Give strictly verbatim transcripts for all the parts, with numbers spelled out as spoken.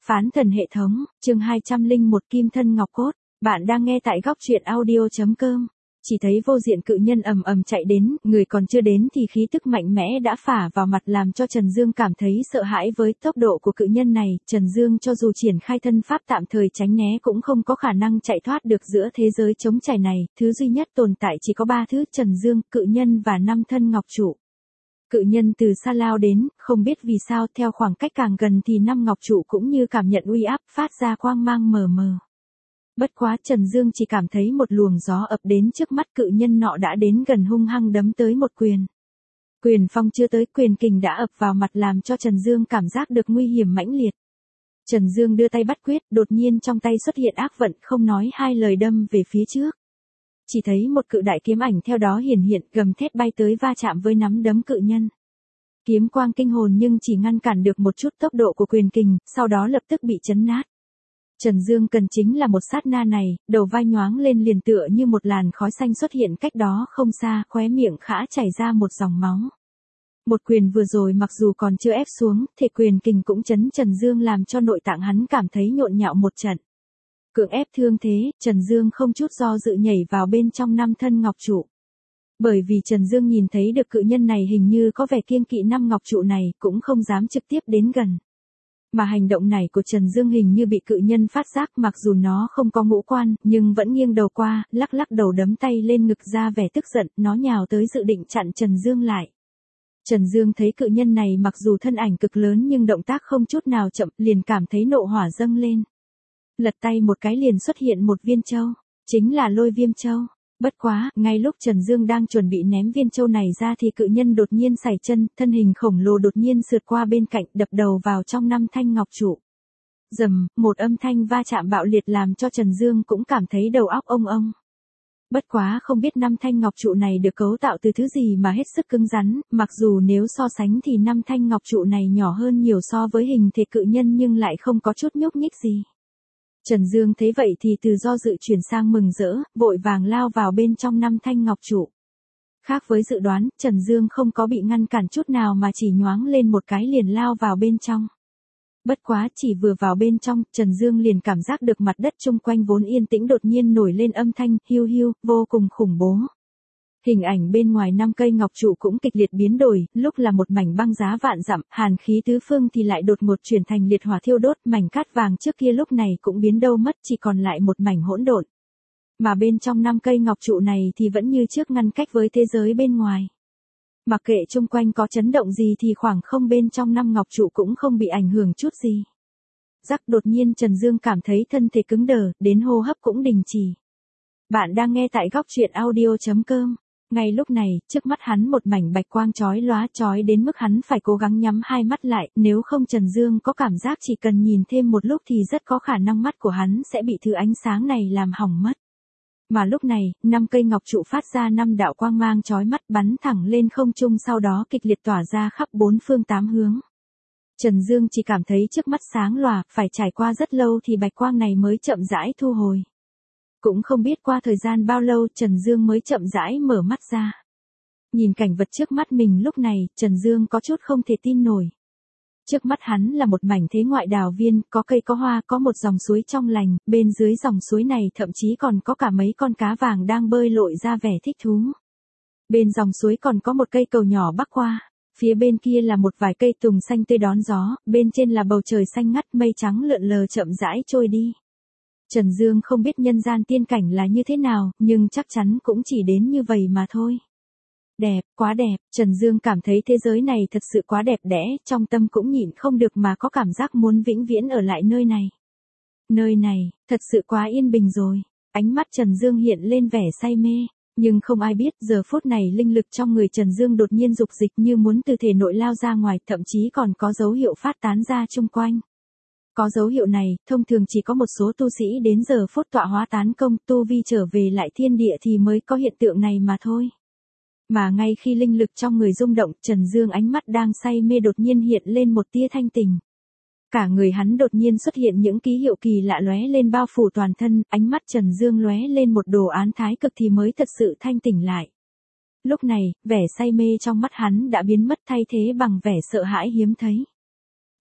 Phán thần hệ thống, chương hai trăm lẻ một Kim thân ngọc cốt. Bạn đang nghe tại góc truyện audio chấm com. Chỉ thấy vô diện cự nhân ầm ầm chạy đến, người còn chưa đến thì khí tức mạnh mẽ đã phả vào mặt làm cho Trần Dương cảm thấy sợ hãi với tốc độ của cự nhân này. Trần Dương cho dù triển khai thân pháp tạm thời tránh né cũng không có khả năng chạy thoát được giữa thế giới trống trải này. Thứ duy nhất tồn tại chỉ có ba thứ: Trần Dương, cự nhân và năm thân ngọc trụ. Cự nhân từ xa lao đến, không biết vì sao theo khoảng cách càng gần thì năm ngọc trụ cũng như cảm nhận uy áp, phát ra quang mang mờ mờ. Bất quá Trần Dương chỉ cảm thấy một luồng gió ập đến trước mắt, cự nhân nọ đã đến gần hung hăng đấm tới một quyền. Quyền phong chưa tới, quyền kình đã ập vào mặt làm cho Trần Dương cảm giác được nguy hiểm mãnh liệt. Trần Dương đưa tay bắt quyết, đột nhiên trong tay xuất hiện ác vận, không nói hai lời đâm về phía trước. Chỉ thấy một cự đại kiếm ảnh theo đó hiển hiện, gầm thét bay tới va chạm với nắm đấm cự nhân. Kiếm quang kinh hồn nhưng chỉ ngăn cản được một chút tốc độ của quyền kình, sau đó lập tức bị chấn nát. Trần Dương cần chính là một sát na này, đầu vai nhoáng lên liền tựa như một làn khói xanh xuất hiện cách đó không xa, khóe miệng khẽ chảy ra một dòng máu. Một quyền vừa rồi mặc dù còn chưa ép xuống, thể quyền kình cũng chấn Trần Dương làm cho nội tạng hắn cảm thấy nhộn nhạo một trận. Cưỡng ép thương thế, Trần Dương không chút do dự nhảy vào bên trong năm thân ngọc trụ. Bởi vì Trần Dương nhìn thấy được cự nhân này hình như có vẻ kiêng kỵ năm ngọc trụ này, cũng không dám trực tiếp đến gần. Mà hành động này của Trần Dương hình như bị cự nhân phát giác, mặc dù nó không có ngũ quan, nhưng vẫn nghiêng đầu qua, lắc lắc đầu đấm tay lên ngực ra vẻ tức giận, nó nhào tới dự định chặn Trần Dương lại. Trần Dương thấy cự nhân này mặc dù thân ảnh cực lớn nhưng động tác không chút nào chậm, liền cảm thấy nộ hỏa dâng lên. Lật tay một cái liền xuất hiện một viên châu, chính là Lôi Viêm Châu. Bất quá, ngay lúc Trần Dương đang chuẩn bị ném viên châu này ra thì cự nhân đột nhiên sải chân, thân hình khổng lồ đột nhiên sượt qua bên cạnh, đập đầu vào trong năm thanh ngọc trụ. Rầm, một âm thanh va chạm bạo liệt làm cho Trần Dương cũng cảm thấy đầu óc ông ông. Bất quá không biết năm thanh ngọc trụ này được cấu tạo từ thứ gì mà hết sức cứng rắn, mặc dù nếu so sánh thì năm thanh ngọc trụ này nhỏ hơn nhiều so với hình thể cự nhân nhưng lại không có chút nhúc nhích gì. Trần Dương thấy vậy thì từ do dự chuyển sang mừng rỡ, vội vàng lao vào bên trong năm thanh ngọc trụ. Khác với dự đoán, Trần Dương không có bị ngăn cản chút nào mà chỉ nhoáng lên một cái liền lao vào bên trong. Bất quá chỉ vừa vào bên trong, Trần Dương liền cảm giác được mặt đất chung quanh vốn yên tĩnh đột nhiên nổi lên âm thanh hiu hiu, vô cùng khủng bố. Hình ảnh bên ngoài năm cây ngọc trụ cũng kịch liệt biến đổi, lúc là một mảnh băng giá vạn dặm, hàn khí tứ phương thì lại đột ngột chuyển thành liệt hỏa thiêu đốt, mảnh cát vàng trước kia lúc này cũng biến đâu mất, chỉ còn lại một mảnh hỗn độn. Mà bên trong năm cây ngọc trụ này thì vẫn như trước ngăn cách với thế giới bên ngoài. Mặc kệ chung quanh có chấn động gì thì khoảng không bên trong năm ngọc trụ cũng không bị ảnh hưởng chút gì. Rắc, đột nhiên Trần Dương cảm thấy thân thể cứng đờ, đến hô hấp cũng đình chỉ. Bạn đang nghe tại góc truyện audio chấm com. Ngay lúc này, trước mắt hắn một mảnh bạch quang chói lóa, chói đến mức hắn phải cố gắng nhắm hai mắt lại, nếu không Trần Dương có cảm giác chỉ cần nhìn thêm một lúc thì rất có khả năng mắt của hắn sẽ bị thứ ánh sáng này làm hỏng mất. Mà lúc này, năm cây ngọc trụ phát ra năm đạo quang mang chói mắt bắn thẳng lên không trung, sau đó kịch liệt tỏa ra khắp bốn phương tám hướng. Trần Dương chỉ cảm thấy trước mắt sáng lòa, phải trải qua rất lâu thì bạch quang này mới chậm rãi thu hồi. Cũng không biết qua thời gian bao lâu Trần Dương mới chậm rãi mở mắt ra. Nhìn cảnh vật trước mắt mình lúc này, Trần Dương có chút không thể tin nổi. Trước mắt hắn là một mảnh thế ngoại đào viên, có cây có hoa, có một dòng suối trong lành, bên dưới dòng suối này thậm chí còn có cả mấy con cá vàng đang bơi lội ra vẻ thích thú. Bên dòng suối còn có một cây cầu nhỏ bắc qua, phía bên kia là một vài cây tùng xanh tươi đón gió, bên trên là bầu trời xanh ngắt, mây trắng lượn lờ chậm rãi trôi đi. Trần Dương không biết nhân gian tiên cảnh là như thế nào, nhưng chắc chắn cũng chỉ đến như vậy mà thôi. Đẹp, quá đẹp, Trần Dương cảm thấy thế giới này thật sự quá đẹp đẽ, trong tâm cũng nhịn không được mà có cảm giác muốn vĩnh viễn ở lại nơi này. Nơi này, thật sự quá yên bình rồi. Ánh mắt Trần Dương hiện lên vẻ say mê, nhưng không ai biết giờ phút này linh lực trong người Trần Dương đột nhiên dục dịch như muốn từ thể nội lao ra ngoài, thậm chí còn có dấu hiệu phát tán ra chung quanh. Có dấu hiệu này, thông thường chỉ có một số tu sĩ đến giờ phút tọa hóa tán công, tu vi trở về lại thiên địa thì mới có hiện tượng này mà thôi. Mà ngay khi linh lực trong người rung động, Trần Dương ánh mắt đang say mê đột nhiên hiện lên một tia thanh tình. Cả người hắn đột nhiên xuất hiện những ký hiệu kỳ lạ lóe lên bao phủ toàn thân, ánh mắt Trần Dương lóe lên một đồ án thái cực thì mới thật sự thanh tỉnh lại. Lúc này, vẻ say mê trong mắt hắn đã biến mất thay thế bằng vẻ sợ hãi hiếm thấy.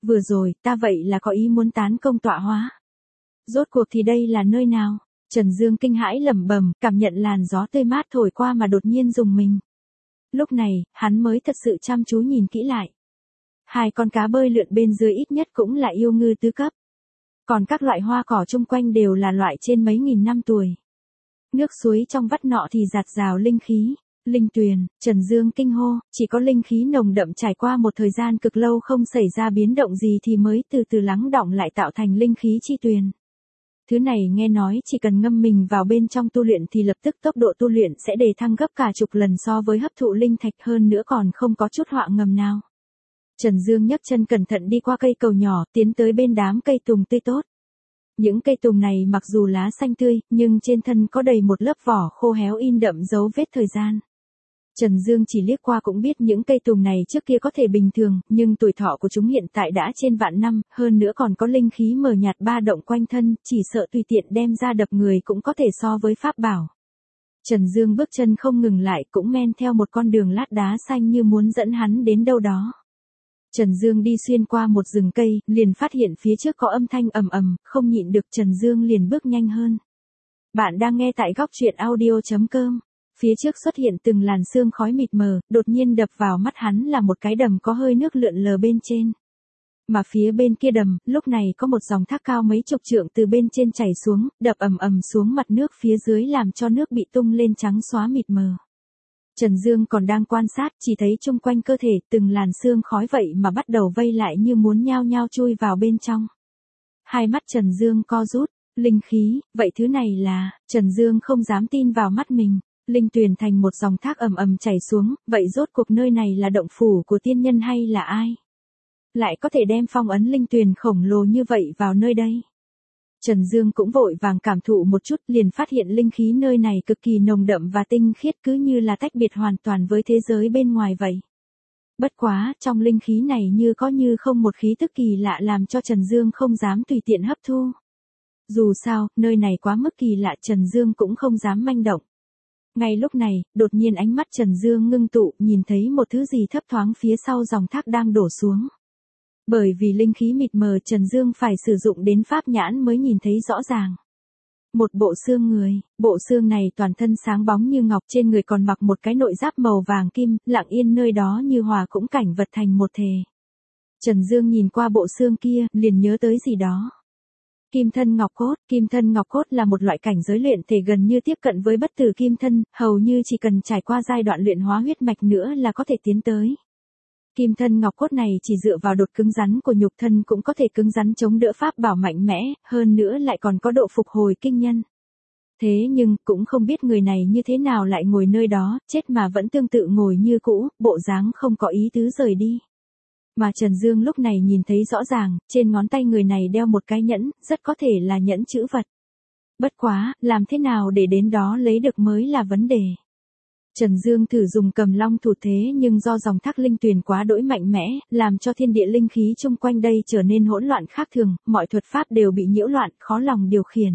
Vừa rồi, ta vậy là có ý muốn tán công tọa hóa. Rốt cuộc thì đây là nơi nào? Trần Dương kinh hãi lẩm bẩm, cảm nhận làn gió tươi mát thổi qua mà đột nhiên rùng mình. Lúc này, hắn mới thật sự chăm chú nhìn kỹ lại. Hai con cá bơi lượn bên dưới ít nhất cũng là yêu ngư tứ cấp. Còn các loại hoa cỏ chung quanh đều là loại trên mấy nghìn năm tuổi. Nước suối trong vắt nọ thì dạt dào linh khí. Linh tuyền, Trần Dương kinh hô, chỉ có linh khí nồng đậm trải qua một thời gian cực lâu không xảy ra biến động gì thì mới từ từ lắng đọng lại tạo thành linh khí chi tuyền. Thứ này nghe nói chỉ cần ngâm mình vào bên trong tu luyện thì lập tức tốc độ tu luyện sẽ đề thăng gấp cả chục lần so với hấp thụ linh thạch, hơn nữa còn không có chút họa ngầm nào. Trần Dương nhấc chân cẩn thận đi qua cây cầu nhỏ, tiến tới bên đám cây tùng tươi tốt. Những cây tùng này mặc dù lá xanh tươi, nhưng trên thân có đầy một lớp vỏ khô héo in đậm dấu vết thời gian. Trần Dương chỉ liếc qua cũng biết những cây tùng này trước kia có thể bình thường, nhưng tuổi thọ của chúng hiện tại đã trên vạn năm, hơn nữa còn có linh khí mờ nhạt ba động quanh thân, chỉ sợ tùy tiện đem ra đập người cũng có thể so với pháp bảo. Trần Dương bước chân không ngừng lại, cũng men theo một con đường lát đá xanh như muốn dẫn hắn đến đâu đó. Trần Dương đi xuyên qua một rừng cây, liền phát hiện phía trước có âm thanh ầm ầm, không nhịn được Trần Dương liền bước nhanh hơn. Bạn đang nghe tại góc truyện audio chấm com. Phía trước xuất hiện từng làn sương khói mịt mờ, đột nhiên đập vào mắt hắn là một cái đầm có hơi nước lượn lờ bên trên. Mà phía bên kia đầm, lúc này có một dòng thác cao mấy chục trượng từ bên trên chảy xuống, đập ầm ầm xuống mặt nước phía dưới làm cho nước bị tung lên trắng xóa mịt mờ. Trần Dương còn đang quan sát, chỉ thấy chung quanh cơ thể từng làn sương khói vậy mà bắt đầu vây lại như muốn nhao nhao chui vào bên trong. Hai mắt Trần Dương co rút, linh khí, vậy thứ này là, Trần Dương không dám tin vào mắt mình. Linh tuyền thành một dòng thác ầm ầm chảy xuống, vậy rốt cuộc nơi này là động phủ của tiên nhân hay là ai? Lại có thể đem phong ấn linh tuyền khổng lồ như vậy vào nơi đây. Trần Dương cũng vội vàng cảm thụ một chút, liền phát hiện linh khí nơi này cực kỳ nồng đậm và tinh khiết, cứ như là tách biệt hoàn toàn với thế giới bên ngoài vậy. Bất quá, trong linh khí này như có như không một khí tức kỳ lạ làm cho Trần Dương không dám tùy tiện hấp thu. Dù sao, nơi này quá mức kỳ lạ, Trần Dương cũng không dám manh động. Ngay lúc này, đột nhiên ánh mắt Trần Dương ngưng tụ, nhìn thấy một thứ gì thấp thoáng phía sau dòng thác đang đổ xuống. Bởi vì linh khí mịt mờ, Trần Dương phải sử dụng đến pháp nhãn mới nhìn thấy rõ ràng. Một bộ xương người, bộ xương này toàn thân sáng bóng như ngọc, trên người còn mặc một cái nội giáp màu vàng kim, lặng yên nơi đó như hòa cũng cảnh vật thành một thể. Trần Dương nhìn qua bộ xương kia, liền nhớ tới gì đó. Kim thân ngọc cốt, kim thân ngọc cốt là một loại cảnh giới luyện thể gần như tiếp cận với bất tử kim thân, hầu như chỉ cần trải qua giai đoạn luyện hóa huyết mạch nữa là có thể tiến tới. Kim thân ngọc cốt này chỉ dựa vào đột cứng rắn của nhục thân cũng có thể cứng rắn chống đỡ pháp bảo mạnh mẽ, hơn nữa lại còn có độ phục hồi kinh nhân. Thế nhưng, cũng không biết người này như thế nào lại ngồi nơi đó, chết mà vẫn tương tự ngồi như cũ, bộ dáng không có ý tứ rời đi. Mà Trần Dương lúc này nhìn thấy rõ ràng, trên ngón tay người này đeo một cái nhẫn, rất có thể là nhẫn chữ vật. Bất quá, làm thế nào để đến đó lấy được mới là vấn đề. Trần Dương thử dùng cầm long thủ thế nhưng do dòng thác linh tuyền quá đỗi mạnh mẽ, làm cho thiên địa linh khí chung quanh đây trở nên hỗn loạn khác thường, mọi thuật pháp đều bị nhiễu loạn, khó lòng điều khiển.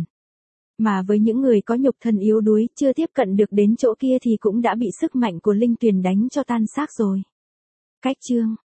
Mà với những người có nhục thân yếu đuối, chưa tiếp cận được đến chỗ kia thì cũng đã bị sức mạnh của linh tuyền đánh cho tan xác rồi. Cách chương